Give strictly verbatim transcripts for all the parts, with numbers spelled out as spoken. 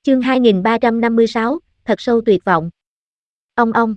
Chương hai nghìn ba trăm năm mươi sáu, thật sâu tuyệt vọng. Ong ong.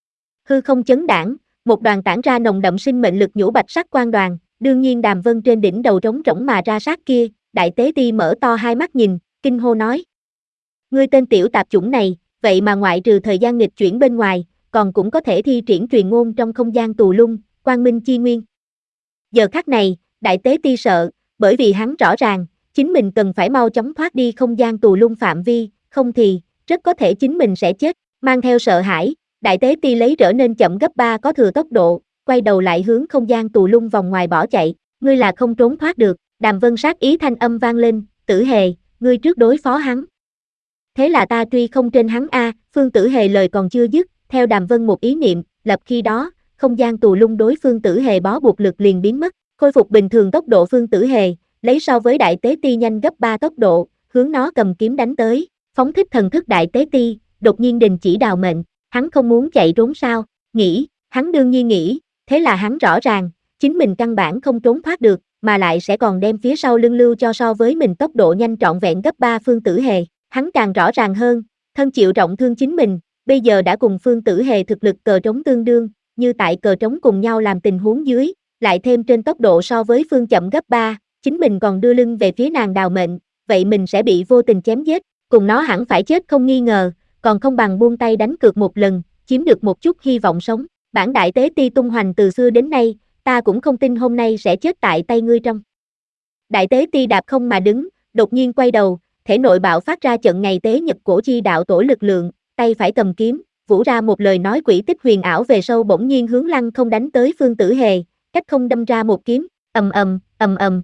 Hư không chấn đãng, một đoàn tản ra nồng đậm sinh mệnh lực nhũ bạch sắc quang đoàn, đương nhiên Đàm Vân trên đỉnh đầu trống rỗng mà ra sát kia, Đại Tế Ti mở to hai mắt nhìn, kinh hô nói: "Ngươi tên tiểu tạp chủng này, vậy mà ngoại trừ thời gian nghịch chuyển bên ngoài, còn cũng có thể thi triển truyền ngôn trong không gian tù lung, quang minh chi nguyên." Giờ khắc này, Đại Tế Ti sợ, bởi vì hắn rõ ràng, chính mình cần phải mau chóng thoát đi không gian tù lung phạm vi, không thì, rất có thể chính mình sẽ chết. Mang theo sợ hãi, Đại Tế Ti lấy trở nên chậm gấp ba có thừa tốc độ, quay đầu lại hướng không gian tù lung vòng ngoài bỏ chạy. "Ngươi là không trốn thoát được." Đàm Vân sát ý thanh âm vang lên, "Tử Hề, ngươi trước đối phó hắn. Thế là ta truy không trên hắn a." Phương Tử Hề lời còn chưa dứt, theo Đàm Vân một ý niệm, lập khi đó, không gian tù lung đối Phương Tử Hề bó buộc lực liền biến mất, khôi phục bình thường tốc độ. Phương Tử Hề lấy so với Đại Tế Ti nhanh gấp ba tốc độ, hướng nó cầm kiếm đánh tới, phóng thích thần thức. Đại Tế Ti đột nhiên đình chỉ đào mệnh, hắn không muốn chạy trốn sao? Nghĩ, hắn đương nhiên nghĩ, thế là hắn rõ ràng, chính mình căn bản không trốn thoát được, mà lại sẽ còn đem phía sau lưng lưu cho so với mình tốc độ nhanh trọn vẹn gấp ba Phương Tử Hề. Hắn càng rõ ràng hơn, thân chịu trọng thương chính mình, bây giờ đã cùng Phương Tử Hề thực lực cờ trống tương đương, như tại cờ trống cùng nhau làm tình huống dưới, lại thêm trên tốc độ so với Phương chậm gấp ba, chính mình còn đưa lưng về phía nàng đào mệnh, vậy mình sẽ bị vô tình chém giết, cùng nó hẳn phải chết không nghi ngờ, còn không bằng buông tay đánh cược một lần, chiếm được một chút hy vọng sống. Bản Đại Tế Ti tung hoành từ xưa đến nay, ta cũng không tin hôm nay sẽ chết tại tay ngươi trong. Đại Tế Ti đạp không mà đứng, đột nhiên quay đầu, thể nội bạo phát ra trận ngày tế nhật cổ chi đạo tổ lực lượng, tay phải cầm kiếm, vũ ra một lời nói quỷ tích huyền ảo về sau, bỗng nhiên hướng lăng không đánh tới Phương Tử Hề, cách không đâm ra một kiếm, ầm ầm, ầm ầm.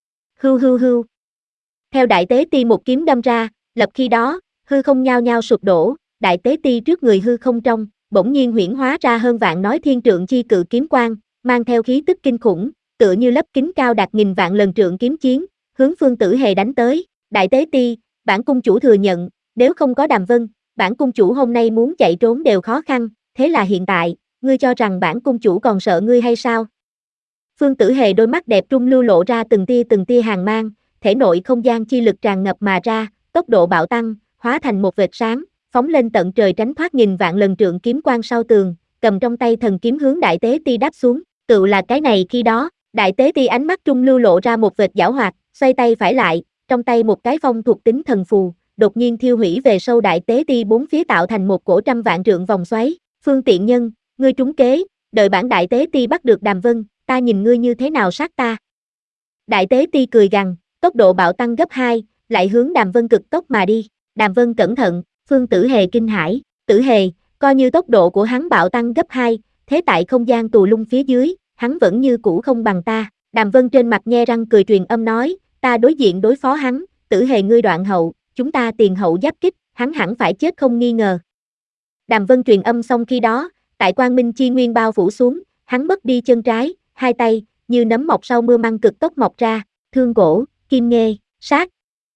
Hưu hưu hưu. Theo Đại Tế Ti một kiếm đâm ra, lập khi đó, hư không nhao nhao sụp đổ, Đại Tế Ti trước người hư không trong, bỗng nhiên huyễn hóa ra hơn vạn nói thiên trượng chi cự kiếm quang, mang theo khí tức kinh khủng, tựa như lấp kính cao đạt nghìn vạn lần trượng kiếm chiến, hướng Phương Tử Hề đánh tới. Đại Tế Ti, bản cung chủ thừa nhận, nếu không có Đàm Vân, bản cung chủ hôm nay muốn chạy trốn đều khó khăn, thế là hiện tại, ngươi cho rằng bản cung chủ còn sợ ngươi hay sao? Phương Tử Hề đôi mắt đẹp trung lưu lộ ra từng tia từng tia hàn mang, thể nội không gian chi lực tràn ngập mà ra, tốc độ bạo tăng, hóa thành một vệt sáng, phóng lên tận trời tránh thoát nghìn vạn lần trượng kiếm quang sau tường, cầm trong tay thần kiếm hướng Đại Tế Ti đáp xuống. Tựu là cái này khi đó, Đại Tế Ti ánh mắt trung lưu lộ ra một vệt giảo hoạt, xoay tay phải lại, trong tay một cái phong thuộc tính thần phù, đột nhiên thiêu hủy về sâu Đại Tế Ti bốn phía tạo thành một cổ trăm vạn trượng vòng xoáy. Phương tiện nhân, ngươi trúng kế, đợi bản Đại Tế Ti bắt được Đàm Vân, ta nhìn ngươi như thế nào sát ta. Đại Tế Ti cười gằn, tốc độ bạo tăng gấp hai, lại hướng Đàm Vân cực tốc mà đi. Đàm Vân cẩn thận, Phương Tử Hề kinh hãi, Tử Hề, coi như tốc độ của hắn bạo tăng gấp hai, thế tại không gian tù lung phía dưới, hắn vẫn như cũ không bằng ta. Đàm Vân trên mặt nhe răng cười truyền âm nói, ta đối diện đối phó hắn, Tử Hề ngươi đoạn hậu, chúng ta tiền hậu giáp kích, hắn hẳn phải chết không nghi ngờ. Đàm Vân truyền âm xong khi đó, tại quang minh chi nguyên bao phủ xuống, hắn mất đi chân trái, hai tay, như nấm mọc sau mưa măng cực tốc mọc ra, thương cổ, kim nghê, sát.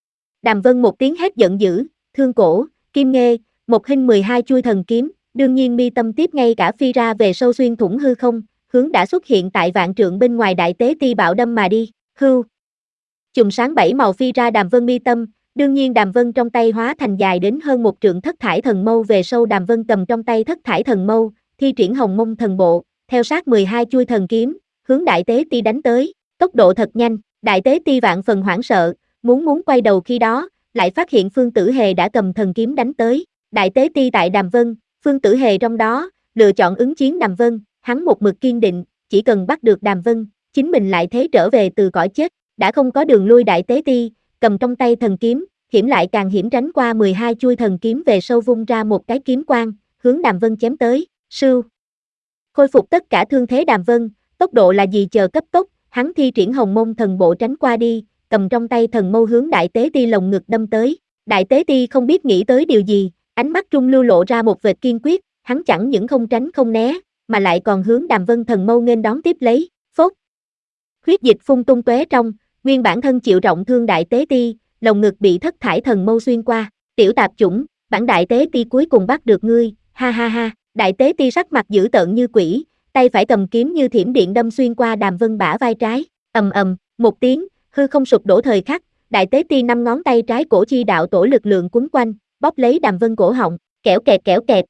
Đàm Vân một tiếng hét giận dữ, thương cổ, kim nghê, một hình mười hai chuôi thần kiếm, đương nhiên mi tâm tiếp ngay cả phi ra về sâu xuyên thủng hư không, hướng đã xuất hiện tại vạn trượng bên ngoài Đại Tế Ti bạo đâm mà đi, hưu. Chùm sáng bảy màu phi ra Đàm Vân mi tâm, đương nhiên Đàm Vân trong tay hóa thành dài đến hơn một trượng thất thải thần mâu về sâu. Đàm Vân cầm trong tay thất thải thần mâu, thi triển hồng mông thần bộ, theo sát mười hai chuôi thần kiếm, hướng Đại Tế Ti đánh tới, tốc độ thật nhanh. Đại Tế Ti vạn phần hoảng sợ, muốn muốn quay đầu khi đó, lại phát hiện Phương Tử Hề đã cầm thần kiếm đánh tới. Đại Tế Ti tại Đàm Vân, Phương Tử Hề trong đó, lựa chọn ứng chiến Đàm Vân, hắn một mực kiên định, chỉ cần bắt được Đàm Vân, chính mình lại thế trở về từ cõi chết, đã không có đường lui. Đại Tế Ti, cầm trong tay thần kiếm, hiểm lại càng hiểm tránh qua mười hai chuôi thần kiếm về sâu vung ra một cái kiếm quang, hướng Đàm Vân chém tới, sưu. Khôi phục tất cả thương thế Đàm Vân, tốc độ là gì chờ cấp tốc, hắn thi triển hồng mông thần bộ tránh qua đi, cầm trong tay thần mâu hướng Đại Tế Ti lồng ngực đâm tới. Đại Tế Ti không biết nghĩ tới điều gì, ánh mắt trung lưu lộ ra một vệt kiên quyết, hắn chẳng những không tránh không né, mà lại còn hướng Đàm Vân thần mâu nghênh đón tiếp lấy, phốt. Huyết dịch phun tung tóe trong, nguyên bản thân chịu trọng thương Đại Tế Ti, lồng ngực bị thất thải thần mâu xuyên qua, tiểu tạp chủng, bản Đại Tế Ti cuối cùng bắt được ngươi, ha ha ha. Đại Tế Ti sắc mặt dữ tợn như quỷ, tay phải cầm kiếm như thiểm điện đâm xuyên qua Đàm Vân bả vai trái, ầm ầm, một tiếng, hư không sụp đổ thời khắc, Đại Tế Ti năm ngón tay trái cổ chi đạo tổ lực lượng quấn quanh, bóp lấy Đàm Vân cổ họng, kẽo kẹt kẽo kẹt.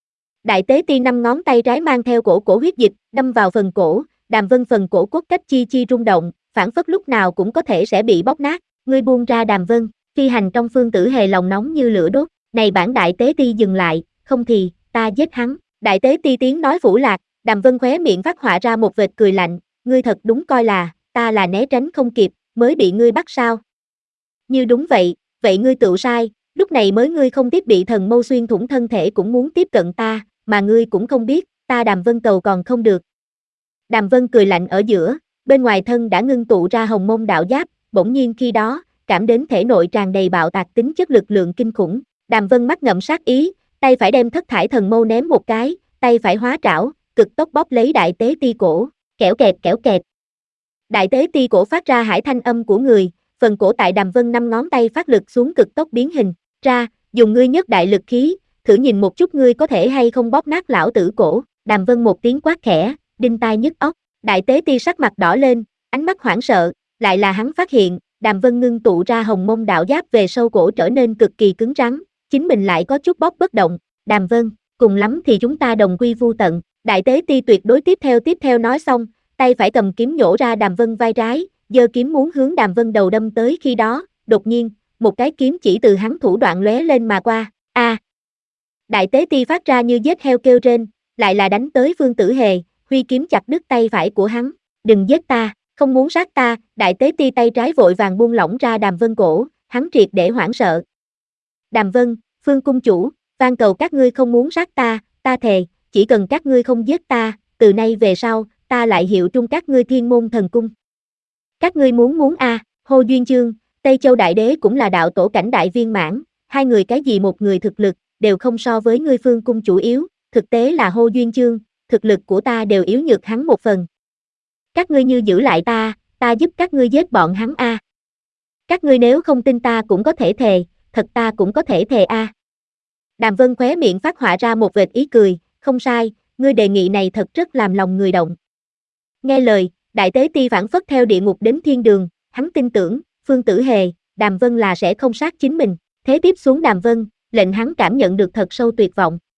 Đại Tế Ti năm ngón tay trái mang theo cổ cổ huyết dịch, đâm vào phần cổ, Đàm Vân phần cổ cốt cách chi chi rung động, phản phất lúc nào cũng có thể sẽ bị bóc nát. Ngươi buông ra Đàm Vân, phi hành trong Phương Tử Hề lòng nóng như lửa đốt. Này bản Đại Tế Ti dừng lại, không thì, ta giết hắn. Đại Tế Ti tiếng nói phủ lạc, Đàm Vân khóe miệng phát họa ra một vệt cười lạnh, ngươi thật đúng coi là, ta là né tránh không kịp, mới bị ngươi bắt sao? Như đúng vậy, vậy ngươi tựu sai, lúc này mới ngươi không tiếp bị thần mâu xuyên thủng thân thể cũng muốn tiếp cận ta, mà ngươi cũng không biết, ta Đàm Vân cầu còn không được. Đàm Vân cười lạnh ở giữa, bên ngoài thân đã ngưng tụ ra hồng mông đạo giáp, bỗng nhiên khi đó, cảm đến thể nội tràn đầy bạo tạc tính chất lực lượng kinh khủng. Đàm Vân mắt ngậm sát ý, tay phải đem thất thải thần mâu ném một cái, tay phải hóa trảo, cực tốc bóp lấy Đại Tế Ti cổ, kẽo kẹt kẽo kẹt. Đại Tế Ti cổ phát ra hải thanh âm của người, phần cổ tại Đàm Vân năm ngón tay phát lực xuống cực tốc biến hình ra, dùng ngươi nhất đại lực khí, thử nhìn một chút ngươi có thể hay không bóp nát lão tử cổ. Đàm Vân một tiếng quát khẽ, đinh tai nhức óc. Đại Tế Ti sắc mặt đỏ lên, ánh mắt hoảng sợ, lại là hắn phát hiện, Đàm Vân ngưng tụ ra hồng mông đạo giáp về sâu cổ trở nên cực kỳ cứng rắn, chính mình lại có chút bóp bất động. Đàm Vân, cùng lắm thì chúng ta đồng quy vu tận. Đại Tế Ti tuyệt đối tiếp theo tiếp theo nói xong, tay phải cầm kiếm nhổ ra Đàm Vân vai trái, giơ kiếm muốn hướng Đàm Vân đầu đâm tới khi đó, đột nhiên, một cái kiếm chỉ từ hắn thủ đoạn lóe lên mà qua. A! À. Đại Tế Ti phát ra như giết heo kêu rên, lại là đánh tới Phương Tử Hề, huy kiếm chặt đứt tay phải của hắn. Đừng giết ta, không muốn sát ta. Đại Tế Ti tay trái vội vàng buông lỏng ra Đàm Vân cổ, hắn triệt để hoảng sợ. Đàm Vân, Phương cung chủ, van cầu các ngươi không muốn sát ta, ta thề, chỉ cần các ngươi không giết ta, từ nay về sau, ta lại hiệu trung các ngươi Thiên Môn Thần Cung. Các ngươi muốn muốn a? À, Hồ Duyên Chương, Tây Châu Đại Đế cũng là đạo tổ cảnh đại viên mãn, hai người cái gì một người thực lực, đều không so với ngươi Phương cung chủ yếu, thực tế là Hồ Duyên Chương, thực lực của ta đều yếu nhược hắn một phần. Các ngươi như giữ lại ta, ta giúp các ngươi giết bọn hắn a. À. Các ngươi nếu không tin ta cũng có thể thề, thật ta cũng có thể thề a. À. Đàm Vân khóe miệng phát họa ra một vệt ý cười, không sai, ngươi đề nghị này thật rất làm lòng người động. Nghe lời, Đại Tế Ti phản phất theo địa ngục đến thiên đường, hắn tin tưởng, Phương Tử Hề, Đàm Vân là sẽ không sát chính mình, thế tiếp xuống Đàm Vân, lệnh hắn cảm nhận được thật sâu tuyệt vọng.